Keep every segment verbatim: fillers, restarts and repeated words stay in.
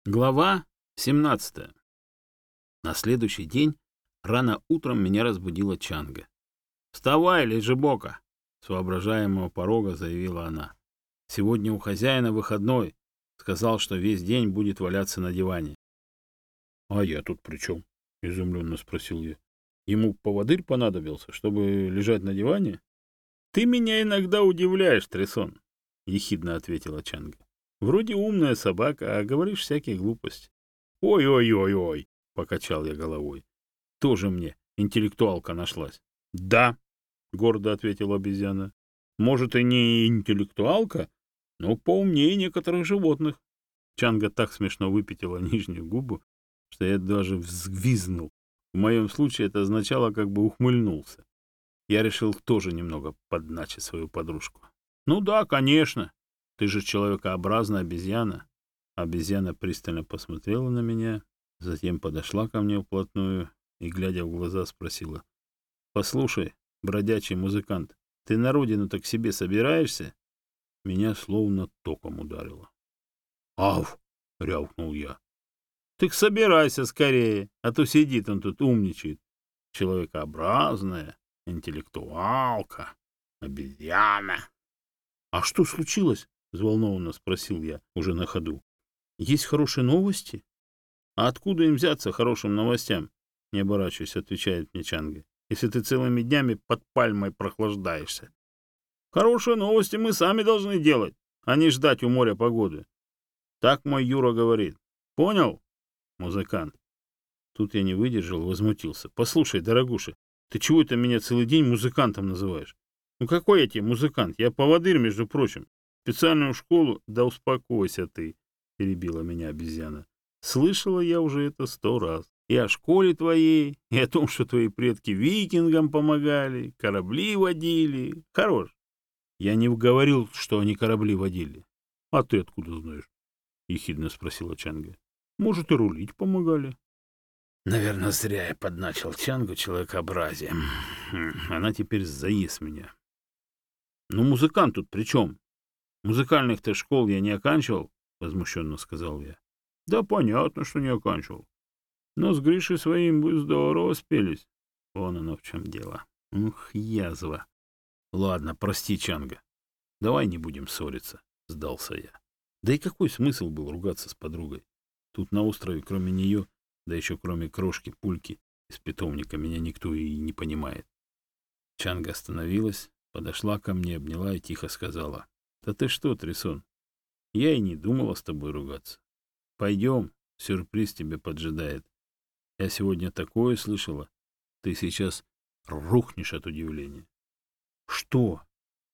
Глава семнадцатая. На следующий день рано утром меня разбудила Чанга. «Вставай, лежебока!» — с воображаемого порога заявила она. «Сегодня у хозяина выходной. Сказал, что весь день будет валяться на диване». «А я тут при чем?» — изумленно спросил я. «Ему поводырь понадобился, чтобы лежать на диване?» «Ты меня иногда удивляешь, Тресон», — ехидно ответила Чанга. «Вроде умная собака, а говоришь всякие глупости». «Ой-ой-ой-ой», — покачал я головой. «Тоже мне интеллектуалка нашлась». «Да», — гордо ответила обезьяна. «Может, и не интеллектуалка, но поумнее некоторых животных». Чанга так смешно выпятила нижнюю губу, что я даже взвизгнул. В моем случае это означало, как бы ухмыльнулся. Я решил тоже немного подначить свою подружку. «Ну да, конечно. Ты же человекообразная обезьяна». Обезьяна пристально посмотрела на меня, затем подошла ко мне вплотную и, глядя в глаза, спросила: «Послушай, бродячий музыкант, ты на родину-то к себе собираешься?» Меня словно током ударило. «Ав!» — рявкнул я. «Так собирайся скорее, а то сидит он тут умничает. Человекообразная, интеллектуалка, обезьяна». «А что случилось?» — взволнованно спросил я уже на ходу. «Есть хорошие новости?» «А откуда им взяться хорошим новостям?» — не оборачиваясь, отвечает мне Чанга. «Если ты целыми днями под пальмой прохлаждаешься. Хорошие новости мы сами должны делать, а не ждать у моря погоды. Так мой Юра говорит. Понял, музыкант?» Тут я не выдержал, возмутился. «Послушай, дорогуша, ты чего это меня целый день музыкантом называешь? Ну какой я тебе музыкант? Я поводырь, между прочим. Специальную школу...» «Да успокойся ты», — перебила меня обезьяна. «Слышала я уже это сто раз. И о школе твоей, и о том, что твои предки викингам помогали, корабли водили. Хорош». «Я не говорил, что они корабли водили». «А ты откуда знаешь?» — ехидно спросила Чанга. «Может, и рулить помогали». Наверное, зря я подначил Чангу человекообразием. Она теперь заест меня. «Ну, музыкант тут при чем? Музыкальных-то школ я не оканчивал», — возмущенно сказал я. «Да понятно, что не оканчивал. Но с Гришей своим вы здорово спелись». Вон оно в чем дело. Ух, язва. «Ладно, прости, Чанга. Давай не будем ссориться», — сдался я. Да и какой смысл был ругаться с подругой? Тут на острове, кроме нее, да еще кроме крошки Пульки из питомника, меня никто и не понимает. Чанга остановилась, подошла ко мне, обняла и тихо сказала: «Да ты что, Тресон, я и не думала с тобой ругаться. Пойдем, сюрприз тебе поджидает. Я сегодня такое слышала, ты сейчас рухнешь от удивления». «Что?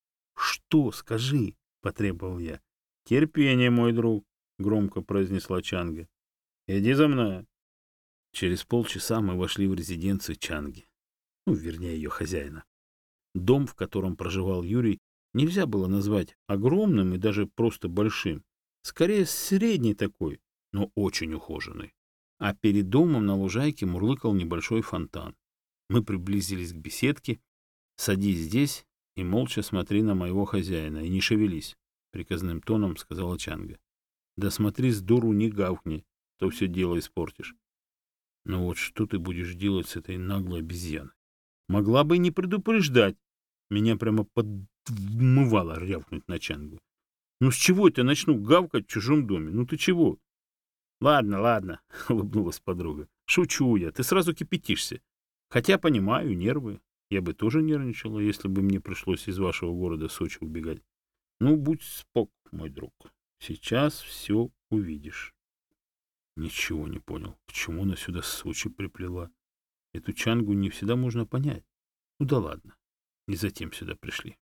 Что? Скажи», — потребовал я. «Терпение, мой друг», — громко произнесла Чанга. «Иди за мной». Через полчаса мы вошли в резиденцию Чанги, ну, вернее, ее хозяина. Дом, в котором проживал Юрий, нельзя было назвать огромным и даже просто большим. Скорее, средний такой, но очень ухоженный. А перед домом на лужайке мурлыкал небольшой фонтан. Мы приблизились к беседке. «Садись здесь и молча смотри на моего хозяина, и не шевелись», — приказным тоном сказала Чанга. «Да смотри, с дуру не гавкни, то все дело испортишь». «Ну вот что ты будешь делать с этой наглой обезьяной? Могла бы и не предупреждать». Меня прямо подмывало рявкнуть на Чангу. «Ну с чего это я начну гавкать в чужом доме? Ну ты чего?» «Ладно, ладно», — улыбнулась подруга. «Шучу я, ты сразу кипятишься. Хотя, понимаю, нервы. Я бы тоже нервничала, если бы мне пришлось из вашего города Сочи убегать. Ну, будь спок, мой друг. Сейчас все увидишь». Ничего не понял, к чему она сюда с Сочи приплела. Эту Чангу не всегда можно понять. Ну да ладно, не затем сюда пришли.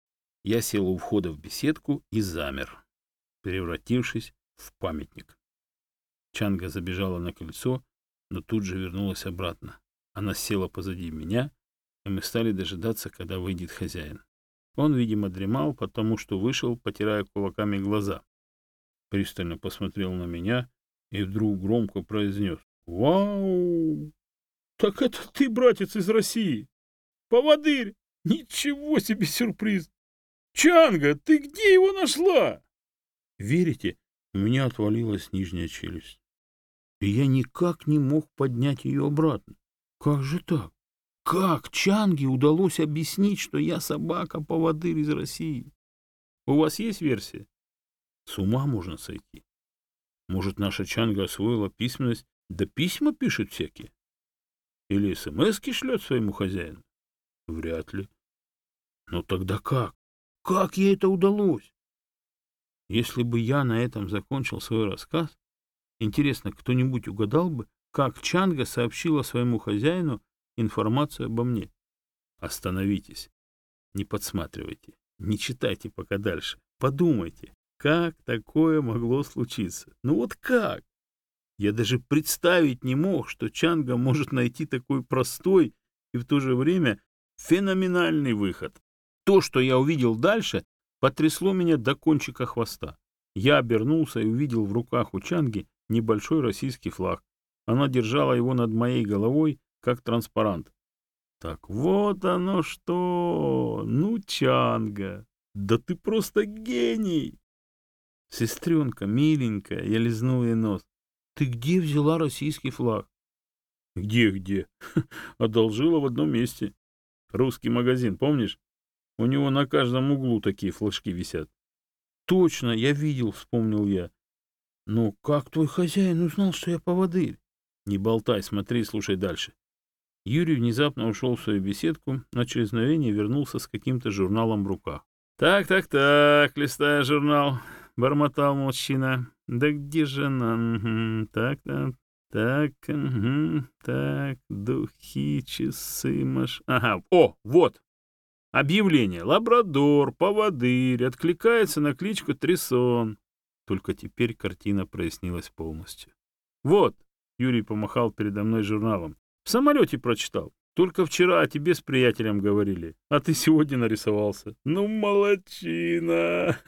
Я сел у входа в беседку и замер, превратившись в памятник. Чанга забежала на крыльцо, но тут же вернулась обратно. Она села позади меня, и мы стали дожидаться, когда выйдет хозяин. Он, видимо, дремал, потому что вышел, потирая кулаками глаза. Пристально посмотрел на меня и вдруг громко произнес: «Вау! Так это ты, братец, из России! Поводырь! Ничего себе сюрприз! Чанга, ты где его нашла?» Верите, У меня отвалилась нижняя челюсть. И я никак не мог поднять ее обратно. Как же так? Как Чанге удалось объяснить, что я собака-поводырь из России? У вас есть версия? С ума можно сойти. Может, наша Чанга освоила письменность, да письма пишет всякие? Или смски шлет своему хозяину? Вряд ли. Но тогда как? Как ей это удалось? Если бы я на этом закончил свой рассказ, интересно, кто-нибудь угадал бы, как Чанга сообщила своему хозяину информацию обо мне? Остановитесь, не подсматривайте, не читайте пока дальше. Подумайте, как такое могло случиться? Ну вот как? Я даже представить не мог, что Чанга может найти такой простой и в то же время феноменальный выход. То, что я увидел дальше, потрясло меня до кончика хвоста. Я обернулся и увидел в руках у Чанги небольшой российский флаг. Она держала его над моей головой, как транспарант. Так вот оно что! Ну, Чанга, да ты просто гений! Сестренка, миленькая, я лизнул ей нос. Ты где взяла российский флаг? Где-где? Одолжила в одном месте. Русский магазин, помнишь? У него на каждом углу такие флажки висят. Точно, я видел, вспомнил я. Но как твой хозяин узнал, что я поводырь? Не болтай, смотри, слушай дальше. Юрий внезапно ушел в свою беседку, но через мгновение вернулся с каким-то журналом в руках. Так, так, так, листая журнал, бормотал мужчина. Да где же она? Угу, так, так, так, угу, так, духи, часы, маш... Ага, о, вот. Объявление. Лабрадор, поводырь, откликается на кличку Трисон. Только теперь картина прояснилась полностью. Вот, Юрий помахал передо мной журналом. В самолете прочитал. Только вчера о тебе с приятелем говорили, а ты сегодня нарисовался. Ну, молодчина!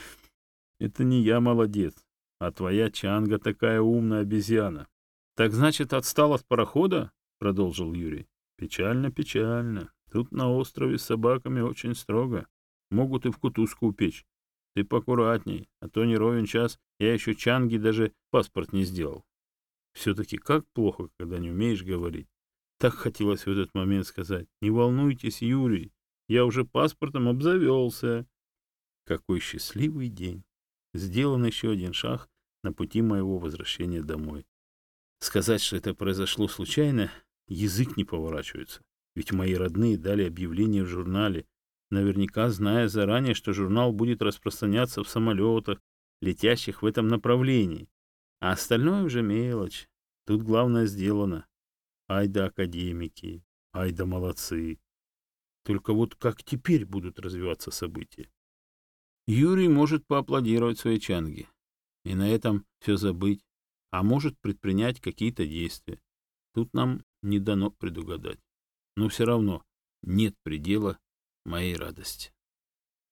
Это не я молодец, а твоя Чанга такая умная обезьяна. Так значит, отстал от парохода? Продолжил Юрий. Печально, печально. Тут на острове с собаками очень строго. Могут и в кутузку упечь. Ты поаккуратней, а то не ровен час. Я еще Чанге даже паспорт не сделал. Все-таки как плохо, когда не умеешь говорить. Так хотелось в этот момент сказать. Не волнуйтесь, Юрий, я уже паспортом обзавелся. Какой счастливый день. Сделан еще один шаг на пути моего возвращения домой. Сказать, что это произошло случайно, язык не поворачивается. Ведь мои родные дали объявление в журнале, наверняка зная заранее, что журнал будет распространяться в самолетах, летящих в этом направлении. А остальное уже мелочь. Тут главное сделано. Ай да академики, ай да молодцы. Только вот как теперь будут развиваться события? Юрий может поаплодировать своей Чанге и на этом все забыть, а может предпринять какие-то действия. Тут нам не дано предугадать. Но все равно нет предела моей радости.